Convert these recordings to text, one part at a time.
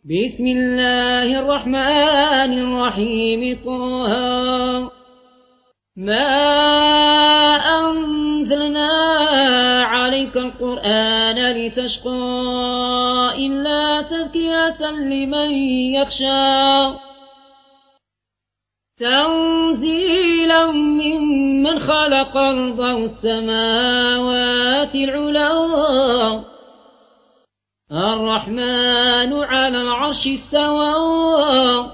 بسم الله الرحمن الرحيم. طه ما أنزلنا عليك القرآن لتشقى إلا تذكرة لمن يخشى تنزيلا ممن خلق الأرض والسماوات العلى الرحمن على العرش استوى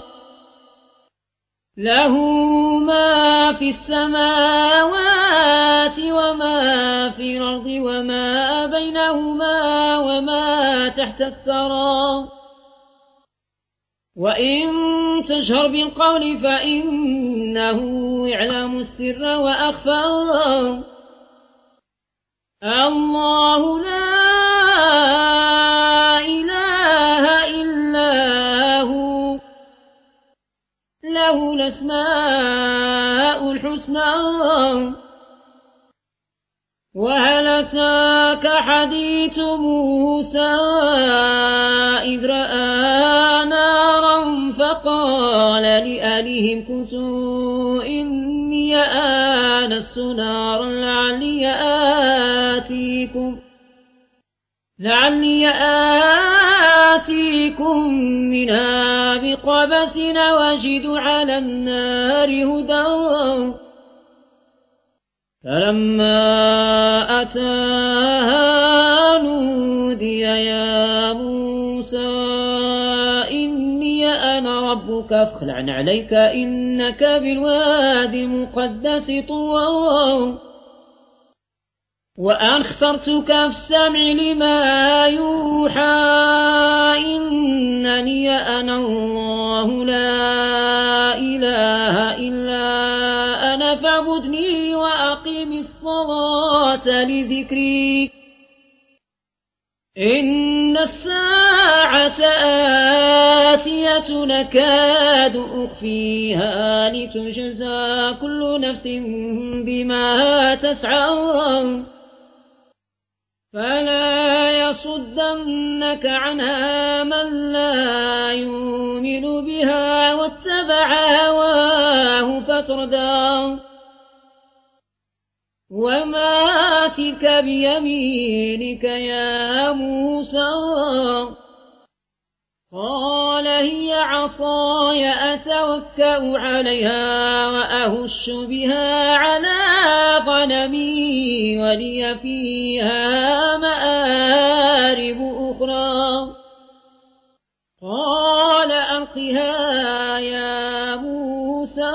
له ما في السماوات وما في الأرض وما بينهما وما تحت الثرى وإن تجهر بالقول فإنه يعلم السر وأخفى الله لا إله إلا هو له الأسماء الحسنى. وهل أتاك حديث موسى إذ رأى نارا فقال لأهلهم كثوا إني آنست نارا لعلي آتيكم منها بقبس وجد على النار هدى. فلما أتاها نودي يا موسى إني أنا ربك فاخلع عليك إنك بالوادي المقدس طوى وأن اخترتك في السمع لما يوحى إنني أنا الله لا إله إلا أنا فاعبدني وأقم الصلاة لذكري إن الساعة آتية نكاد أخفيها لتجزى كل نفس بما تسعى فلا يصدنك عنها من لا يؤمن بها واتبع هواه فتردى. وما تلك بيمينك يا موسى قال هي عصاي أتوكأ عليها وأهش بها على غنمي ولي فيها مآرب أخرى. قال ألقها يا موسى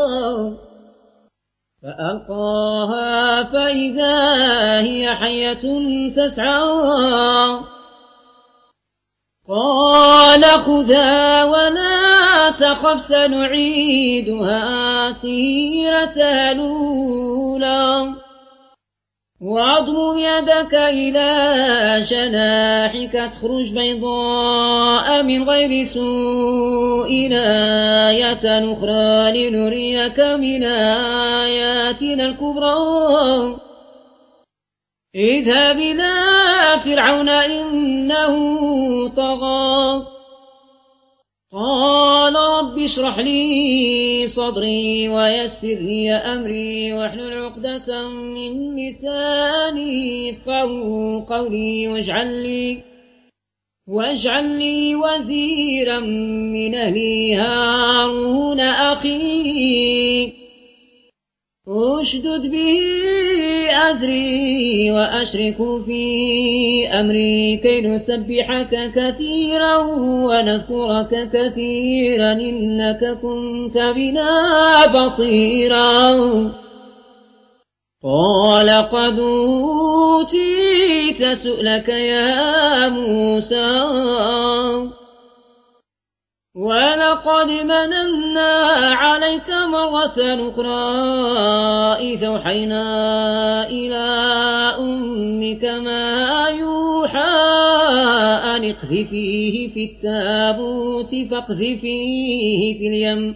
فألقاها فإذا هي حية تسعى. قال خذها ولا تخف سنعيدها سيرتها الأولى واضم يدك إلى جناحك تخرج بيضاء من غير سوء آية أخرى لنريك من آياتنا الكبرى. اذهب إلى فرعون إنه طغى قال رب اشرح لي صدري ويسر لي أمري واحلل عقدة من لساني يفقهوا قولي واجعل لي وزيرا من أهلي هارون أخي أشدد به أزري وأشرك في أمري كي نسبحك كثيرا ونذكرك كثيرا إنك كنت بنا بصيرا. قال قد أوتيت سؤلك يا موسى ولقد مننا عليك مرة أخرى إذ أوحينا إلى أمك ما يوحى أن اقذفيه في التابوت فاقذفيه في اليم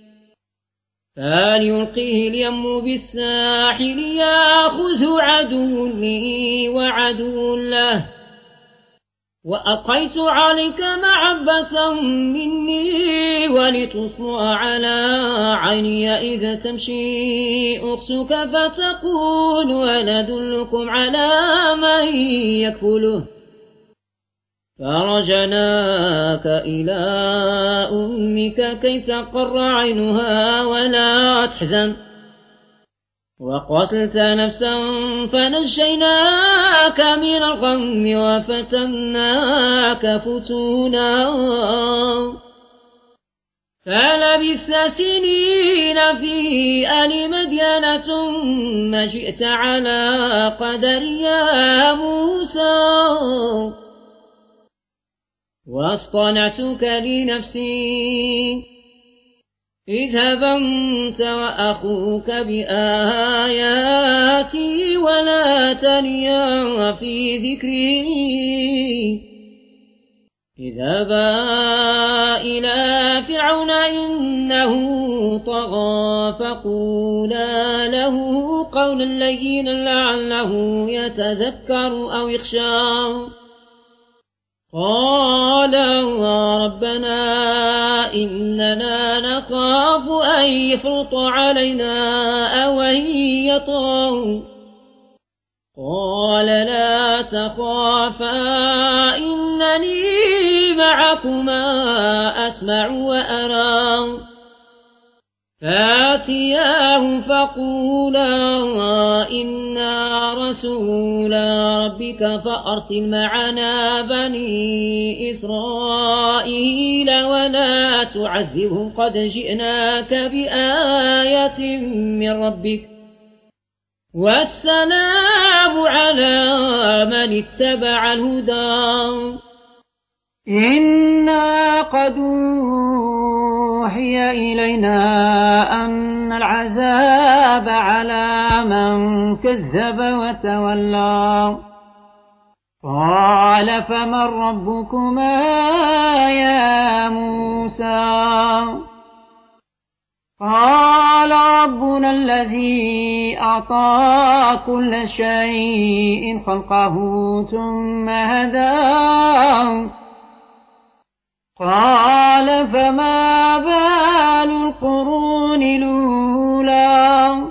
فليلقيه اليم بالساحل يأخذه عدو لي وعدو له وألقيت عليك محبة مني ولتصنع على عيني إذا تمشي أختك فتقول هل أدلكم على من يكفله فرجناك إلى أمك كي تقر عينها ولا تحزن وقتلت نفسا فنجيناك من الغم وفتناك فتونا فلبثت سنين في آل مدين ثم جئت على قدر يا موسى واصطنعتك لنفسي اذهب أنت وأخوك بآياتي ولا تنيا في ذكري اذهبا إلى فرعون إنه طغى فقولا له قولا لينا لعله يتذكر أو يخشى قال ربنا إننا نخاف أن يفرط علينا أو أن يطغى قال لا تخافا إنني معكما أسمع وأرى فاتياه فقولا إنا رسول ربك فأرسل معنا بني إسرائيل ولا تعذبهم قد جئناك بآية من ربك والسلام على من اتبع الهدى إنا قد أوحي إلينا أن العذاب على من كذب وتولى قال فمن ربكما يا موسى قال ربنا الذي أعطى كل شيء خلقه ثم هداه قال فما بال القرون الأولى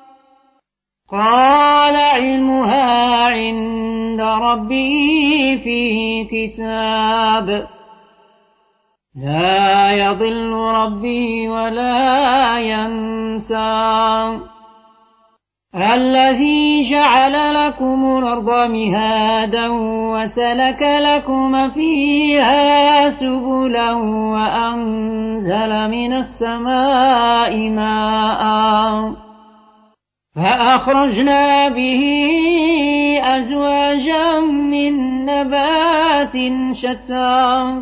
قال علمها عند ربي في كتاب لا يضل ربي ولا ينسى الذي جعل لكم الأرض مهادا وسلك لكم فيها سبلا وأنزل من السماء ماء فأخرجنا به أزواجا من نبات شتى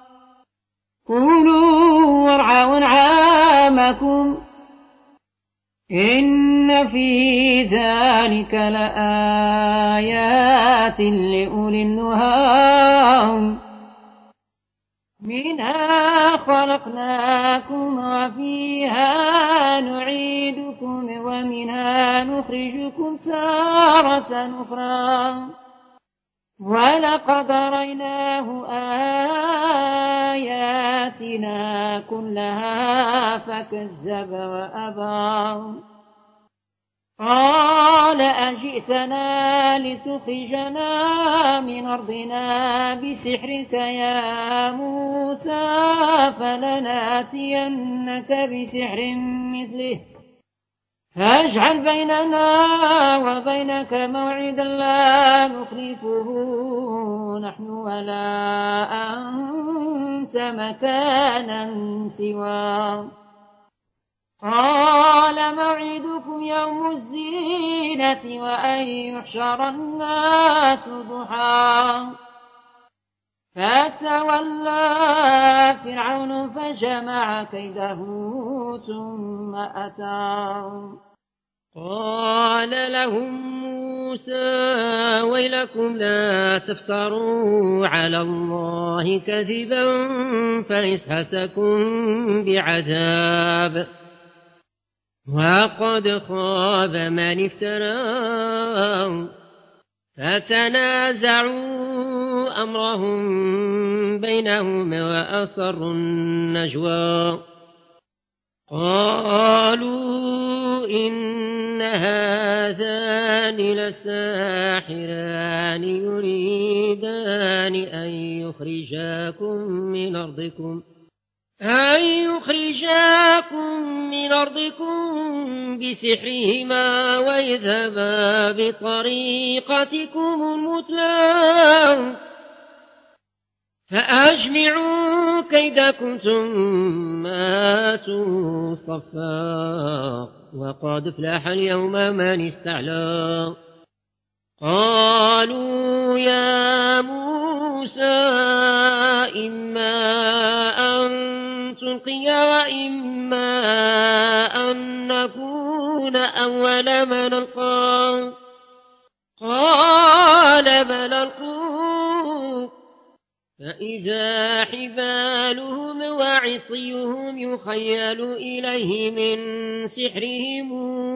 كلوا وارعوا أنعامكم إن في ذلك لآيات لأولي النهى منها خلقناكم وفيها نعيدكم ومنها نخرجكم تارة أخرى ولقد رأيناه آياتنا كلها فكذب وأبى قال أجئتنا لتخرجنا من أرضنا بسحرك يا موسى فلناتينك بسحر مثله فاجعل بيننا وبينك موعدا لا نخلفه نحن ولا أنت مكانا سواه قال موعدكم يوم الزينة وأن يحشر الناس ضحى فتولى فرعون فجمع كيده ثم أتى قال لهم موسى ويلكم لا تفتروا على الله كذبا فيسحتكم بعذاب وقد خاب من افترى فتنازعوا أمرهم بينهم وأسروا النجوى قالوا إن هذان لساحران يريدان أن يخرجاكم من أرضكم بسحرهما ويذهبا بطريقتكم المثلى فأجمعوا كيدكم ثم آتوا صفا وقد افلح اليوم من استعلى قالوا يا موسى إما أن تلقي وإما أن نكون أول من ألقى قال بل ألقوا فإذا حبالهم وعصيهم يخيل إليه من سحرهم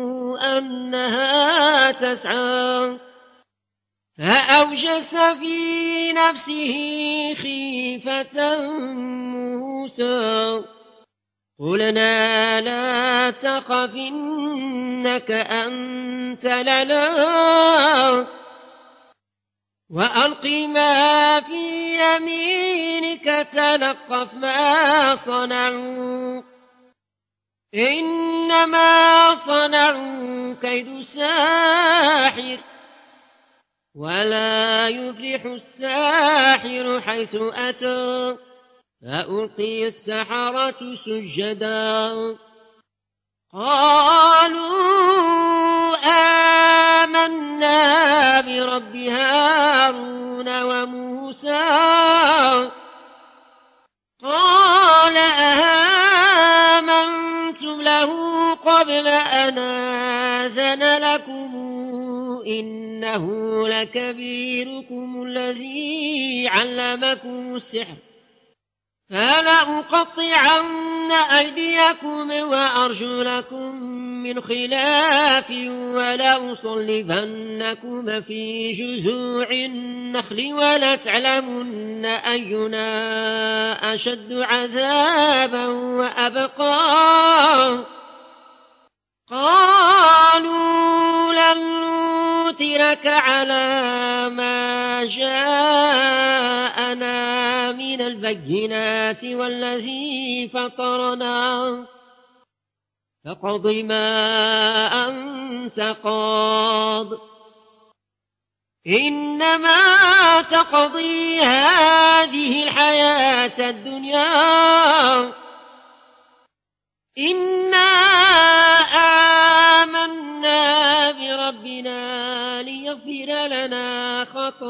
أنها تسعى فأوجس في نفسه خيفة موسى قلنا لا تخف إنك أنت الأعلى وألق ما في يمينك تلقف ما صنعوا إنما صنعوا كيد ساحر ولا يفلح الساحر حيث أتى فألقي السحرة سجدا قالوا آمنا برب هارون وموسى قال آمنتم له قبل أن آذن لكم إنه لكبيركم الذي علمكم السحر فلأقطعن أيديكم وأرجلكم من خلاف ولأصلبنكم في جذوع النخل ولتعلمن أينا أشد عذابا وأبقى قالوا لن نؤثرك على ما جاءنا من البينات والذي فطرنا فاقض ما أنت قاض إنما تقضي هذه الحياة الدنيا إنا آمنا بربنا ليغفر لنا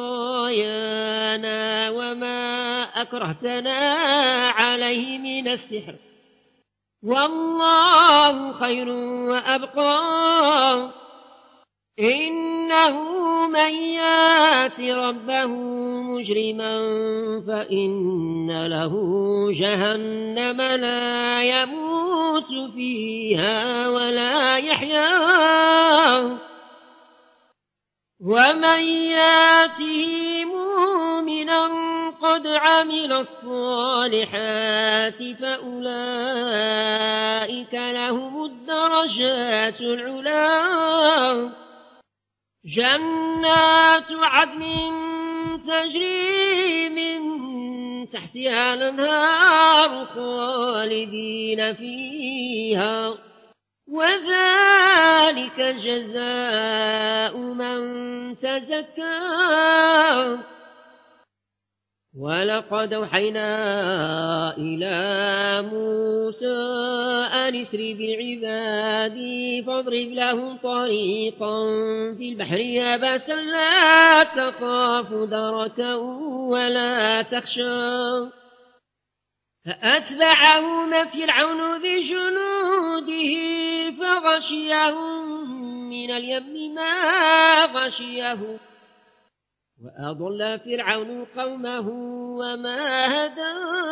خطايانا وما أكرهتنا عليه من السحر والله خير وأبقى إنه من يات ربه مجرما فإن له جهنم لا يموت فيها ولا يحيا ومن ياته مؤمنا قد عمل الصالحات فأولئك لهم الدرجات العلى جنات عدن تجري من تحتها الأنهار خالدين فيها وذلك جزاء من تزكى ولقد أوحينا إلى موسى أن اسر بعبادي فاضرب لهم طريقا في البحر يبسا لا تخاف دركا ولا تخشى فأتبعهم فرعون بجنوده فغشيهم من اليم ما غشيه وأضل فرعون قومه وما هدى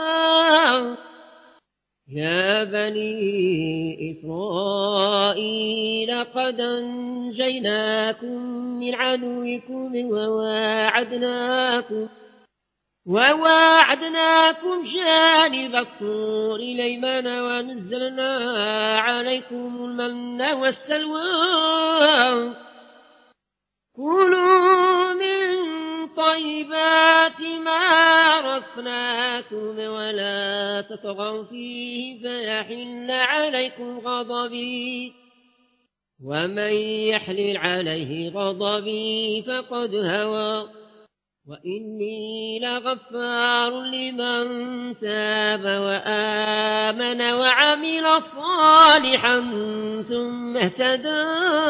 يا بني إسرائيل قد أنجيناكم من عدوكم وواعدناكم جانب الطور الأيمن ونزلنا عليكم المن والسلوى كلوا من طيبات ما رزقناكم ولا تطغوا فيه فيحل عليكم غضبي ومن يحلل عليه غضبي فقد هوى وإني لغفار لمن تاب وآمن وعمل صالحا ثم اهتدى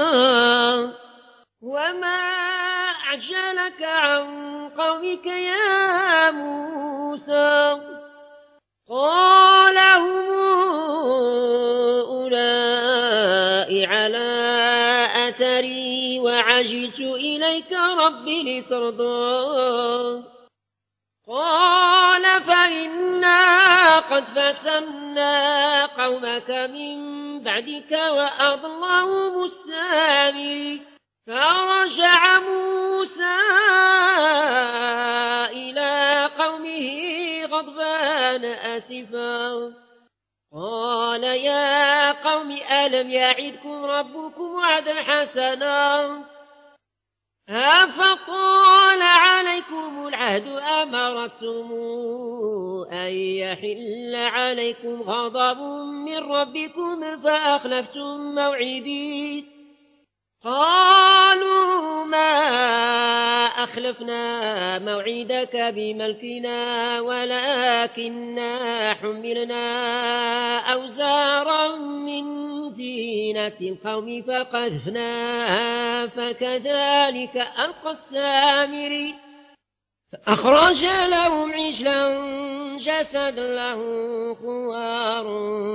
وما أعجلك عن قومك يا موسى قال هم أولئك على أثري وعجلت إليك ربي لترضى قال فإنا قد فتنا قومك من بعدك وأضلهم السامي فرجع موسى إلى قومه غضبان أسفا قال يا قوم ألم يعدكم ربكم وعدا حسنا أفطال عليكم العهد أمرتم أن يحل عليكم غضب من ربكم فأخلفتم موعدي قالوا ما أخلفنا موعدك بملكنا ولكننا حملنا أوزارا من زينة القوم فقذفناها فكذلك ألقى السامري فأخرج لهم عجلا جسد له خوار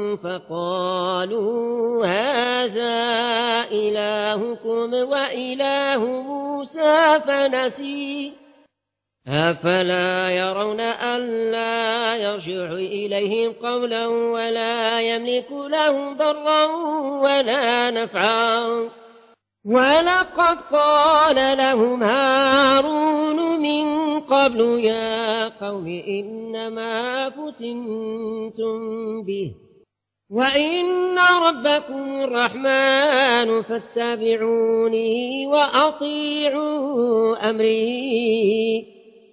فقالوا هذا إلهكم وإله موسى فنسي أفلا يرون ألا يرجع إليهم قولا ولا يملك لهم ضرا ولا نفعا ولقد قال لهم هارون من قبل يا قوم إنما فتنتم به وإن ربكم الرحمن فاتبعوني وأطيعوا أمري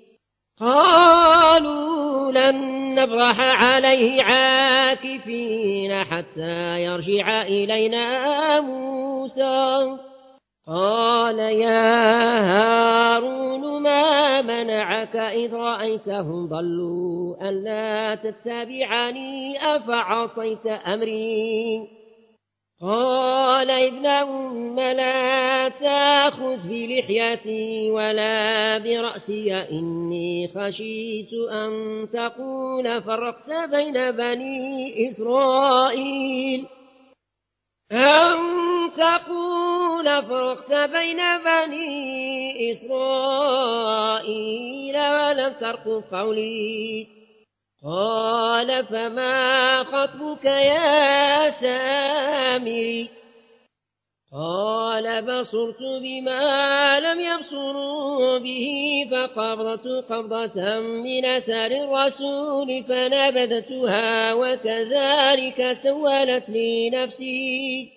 قالوا لن نبرح عليه عاكفين حتى يرجع إلينا موسى قال يا هارون ما منعك إذ رأيتهم ضلوا ألا تتبعني أفعصيت أمري قال ابن أم لا تأخذ بلحيتي ولا برأسي إني خشيت أن تقول فرقت بين بني إسرائيل ولم ترقب قولي قال فما خطبك يا سامري قال بصرت بما لم يبصروا به فقبضت قبضة من أثر الرسول فنبذتها وكذلك سولت لي نفسي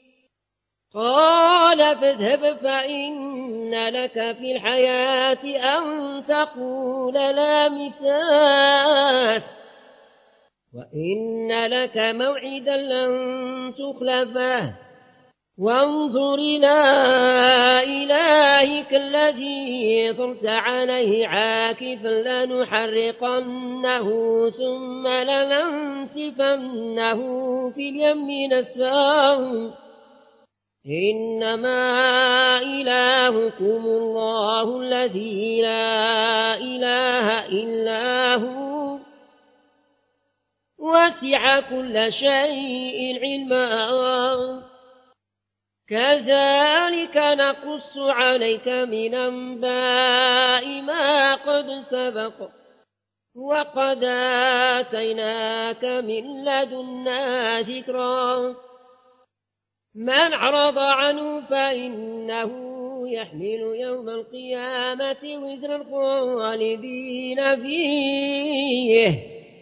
قال فاذهب فإن لك في الحياة أن تقول لا مساس وإن لك موعدا لن تخلفه وانظر إلى إلهك الذي ظلت عليه عاكفا لنحرقنه ثم لننسفنه في اليم نسفا إنما إلهكم الله الذي لا إله إلا هو وسع كل شيء علما كذلك نقص عليك من أنباء ما قد سبق وقد آتيناك من لدنا ذكرا من أعرض عنه فإنه يحمل يوم القيامة وزر الخالدين فيه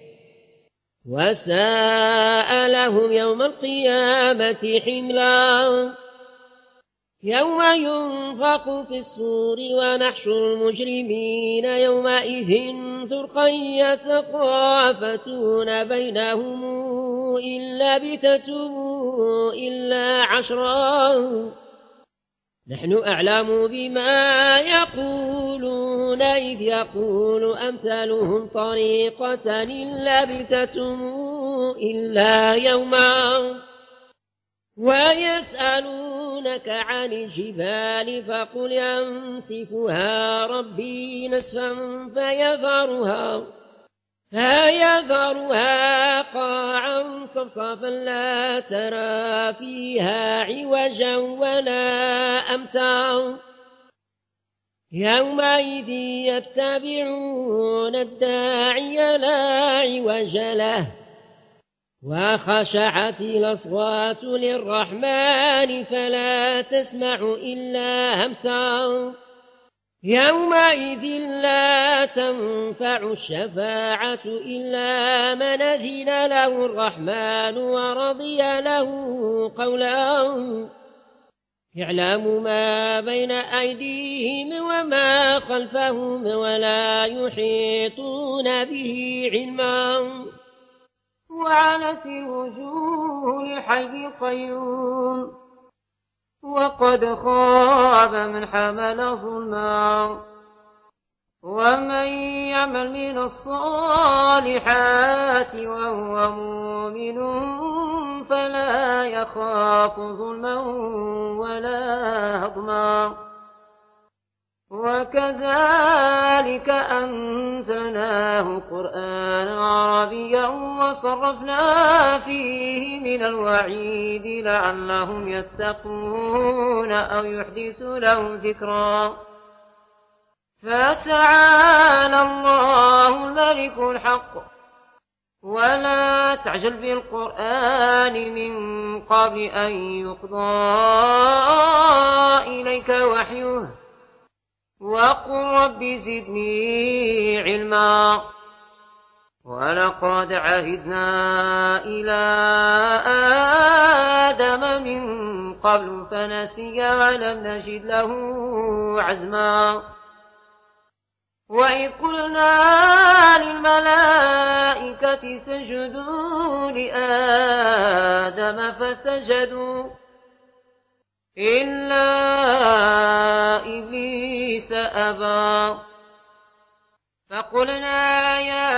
وساء لهم يوم القيامة حملا يوم ينفخ في الصور ونحشر المجرمين يومئذ زرقا يتخافتون بينهم إن لبثتم إلا عشرا نحن أعلم بما يقولون إذ يقول أمثالهم طريقة إن لبثتم إلا يوما ويسألونك عن الجبال فقل ينسفها ربي نسفا فيذرها قاعا صفصفا لا ترى فيها عوجا ولا أمتا يومئذ يتبعون الداعي لا عوج له وخشعت الأصوات للرحمن فلا تسمع إلا همسا يومئذ لا تنفع الشفاعة إلا من أذن له الرحمن ورضي له قولا يعلم ما بين أيديهم وما خلفهم ولا يحيطون به علما وعنت الوجوه للحي القيوم وقد خاب من حمل ظلما ومن يعمل من الصالحات وهو مؤمن فلا يخاف ظلما ولا هضما وكذلك أنزلناه قرآنا عربيا وصرفنا فيه من الوعيد لعلهم يتقون أو يحدث لهم ذكرا فتعالى الله الملك الحق ولا تعجل بالقرآن من قبل أن يقضى إليك وحيه وقل رب زدني علما ولقد عهدنا إلى آدم من قبل فنسي ولم نجد له عزما وإذ قلنا للملائكة اسجدوا لآدم فسجدوا إلا إبليس أبى فقلنا يا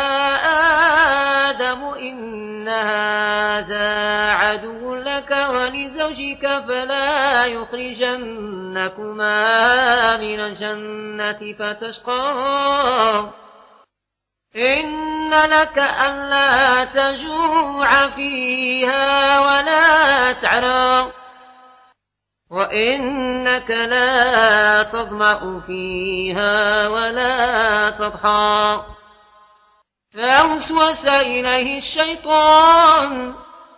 آدم إن هذا عدو لك ولزوجك فلا يخرجنكما من الجنة فتشقى إن لك ألا تجوع فيها ولا تعرى وإنك لا تظمأ فيها ولا تضحى فوسوس إليه الشيطان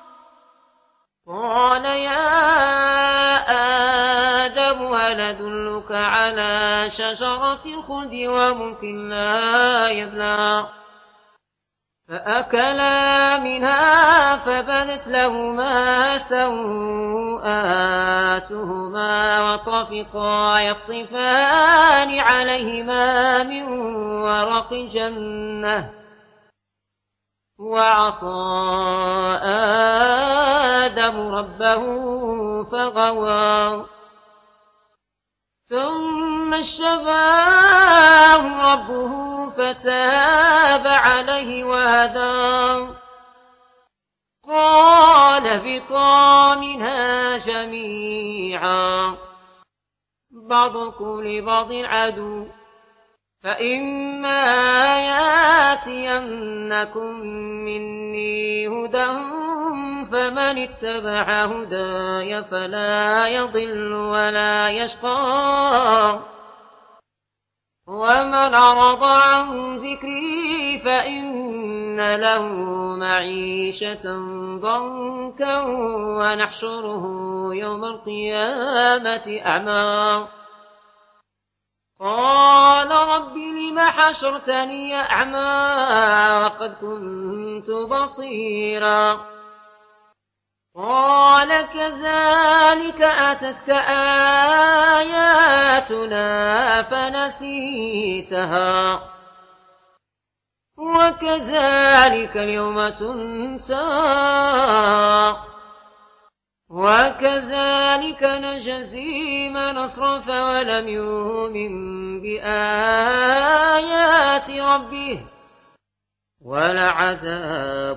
قال يا آدم هل أدلك على شجرة الخلد وملك لا يبلى فأكلا منها فبدت لهما سوآتهما وطفقا يخصفان عليهما من ورق الجنة وعصى آدم ربه فغوى ثم اجتباه ربه فتاب عليه وهدى قال اهبطا منها جميعا بعضكم لبعض عدو فإما ياتينكم مني هدى فمن اتبع هداي فلا يضل ولا يشقى ومن أعرض عن ذكري فإن له معيشة ضنكا ونحشره يوم القيامة أعمى قال رب لم حشرتني أعمى وقد كنت بصيرا قال كذلك أتتك آياتنا فنسيتها وكذلك اليوم تنسى وكذلك نجزي من أسرف ولم يؤمن بآيات ربه ولعذاب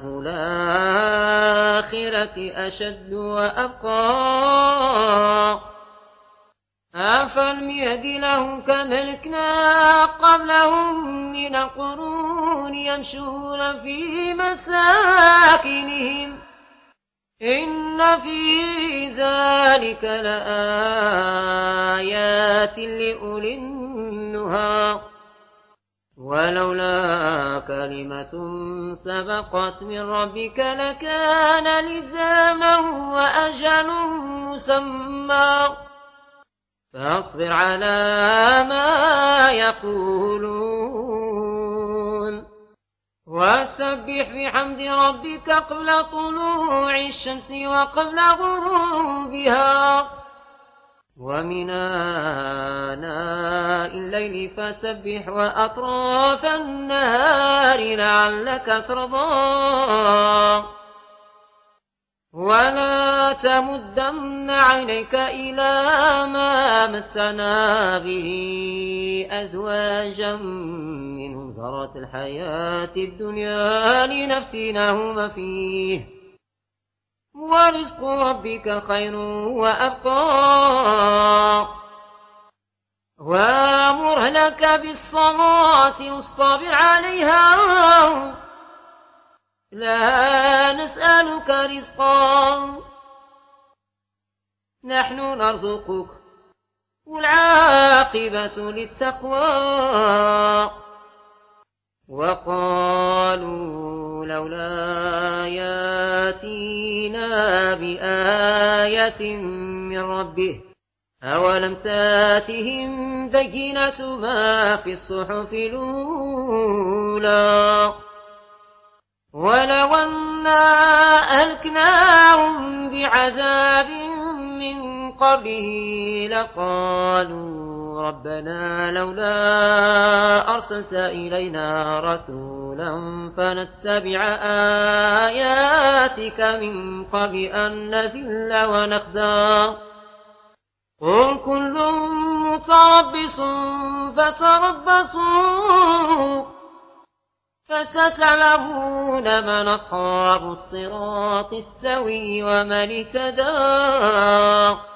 الآخرة أشد وأبقى أفلم يهد لهم كما أهلكنا قبلهم من القرون يمشون في مساكنهم إن في ذلك لآيات لأولي النهى ولولا كلمة سبقت من ربك لكان لزاما وأجل مسمى فاصبر على ما يقولون وسبح بحمد ربك قبل طلوع الشمس وقبل غروبها ومن آناء الليل فسبح وأطراف النهار لعلك ترضى ولا تمدن عينيك إلى ما متنا به أزواجا منهم زهرة الحياة الدنيا لنفتنهم فيه ورزق ربك خير وأبقى وامر لك بالصلاة واصطبر عليها لا نسألك رزقا نحن نرزقك والعاقبة للتقوى وقالوا لولا ياتينا بآية من ربه أولم تاتهم بينة ما في الصحف الأولى ولو أنا أهلكناهم بعذاب من قبله لقالوا ربنا لولا أرسلت إلينا رسولا فنتبع آياتك من قبل أن نذل ونخزى قل كل متربص فتربصوا فستعلمون من أصحاب الصراط السوي ومن اهتدى